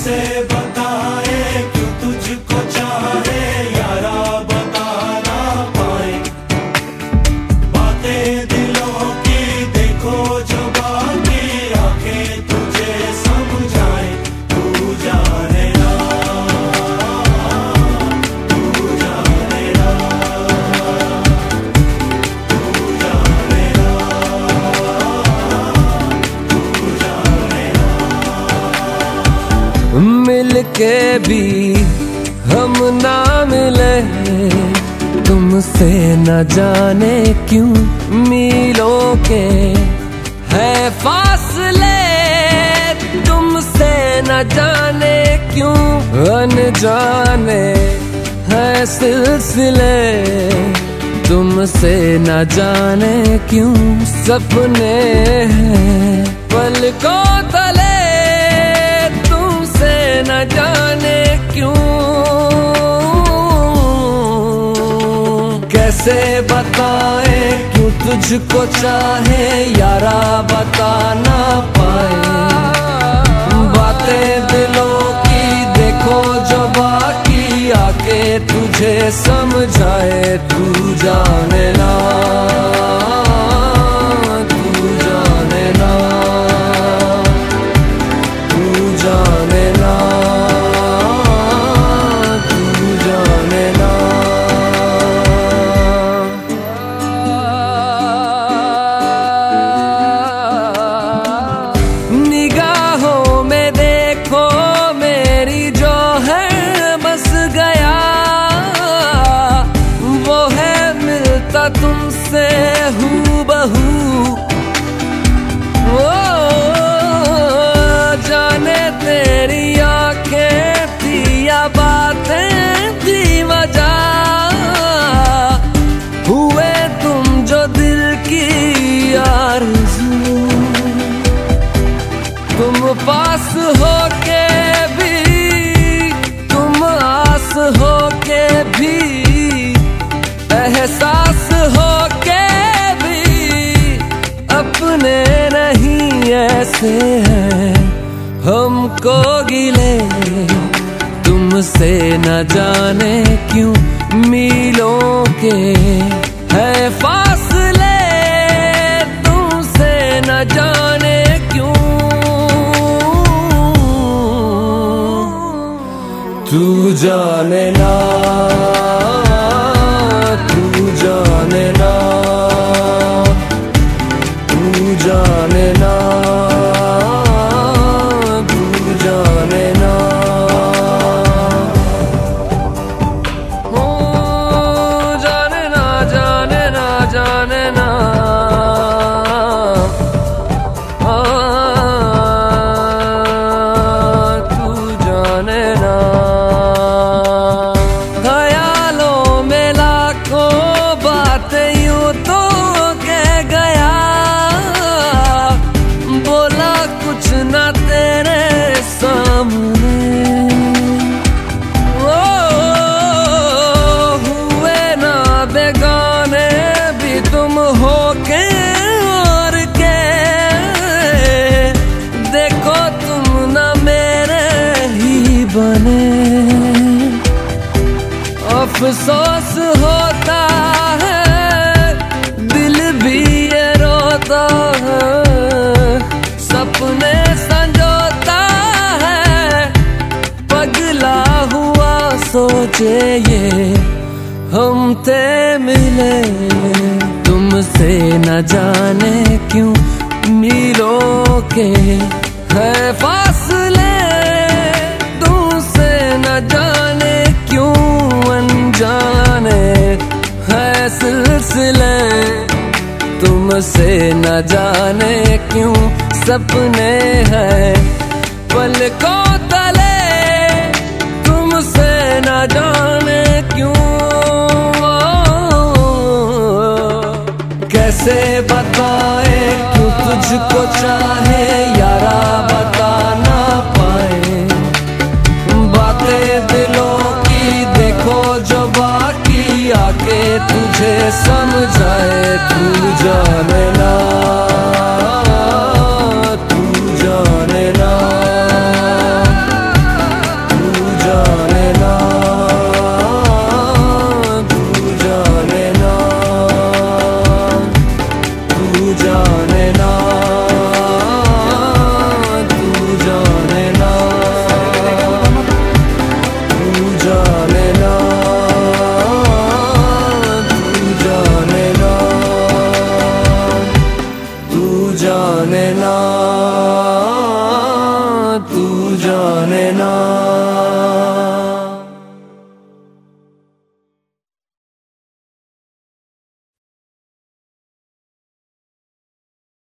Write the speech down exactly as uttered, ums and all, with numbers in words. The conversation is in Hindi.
कैसे बताए क्यों तुझको चाहे यारा, बता ना पाए बातें दिलों की, देखो जो बाकी आंखें तुझे समझाए। तू जाने ना, तू जाने ना, तू जाने ना, तू जाने ना। मिलके भी हम ना मिले, तुमसे न जाने क्यों मीलों के है फासले, तुमसे न जाने क्यों अनजाने है सिलसिले, तुमसे न जाने क्यों सपने हैं पलकों तले, तुमसे न जाने क्यों। कैसे बताए क्यों तुझको चाहे यारा, बता ना पाए बातें दिलों की, देखो जो बाकी आके तुझे समझाए। तू जाने ना, तू जाने ना, तू जाने ना, तू जाने ना। निगाहों में देखो मेरी जो है बस गया, वो है मिलता तुमसे हूबहू। ओ जाने तेरी आंखें थी या बातें थी वजह, हुए तुम जो दिल की आरज़ू, तुम पास होके भी, तुम आस होके भी, एहसास होके भी, अपने नहीं ऐसे हैं हमको गिले, तुमसे न जाने क्यों मीलों के है फासले, तुमसे न जाने क्यों। तू जाने ना, तू जाने ना, तू जाने ना, तू जाने ना। ओ जाने ना, जाने ना, जाने ना, तू जाने ना। ख्यालों में लाखों बातें यूं तो कह गया, बोला कुछ ना तेरे सामने, ओ हुए ना बेगाने भी तुम हो के और के, देखो तुम ना मेरे ही बने। अफसोस होता है दिल भी ये रोता है, सपने संजोता है पगला हुआ सोचे ये हम थे मिले, तुमसे न जाने क्यों मीलों के है फासले, तुमसे न जाने क्यों अनजाने है सिलसिले, तुमसे न जाने क्यों सपने हैं पलकों तले, तुमसे न जाने क्यों। कैसे बताए क्यों तुझको चाहे यारा, बता ना पाए बातें दिलों की, देखो जो बाकी आके तुझे समझाए। तू जाने ना, तू जाने ना, जाने ना।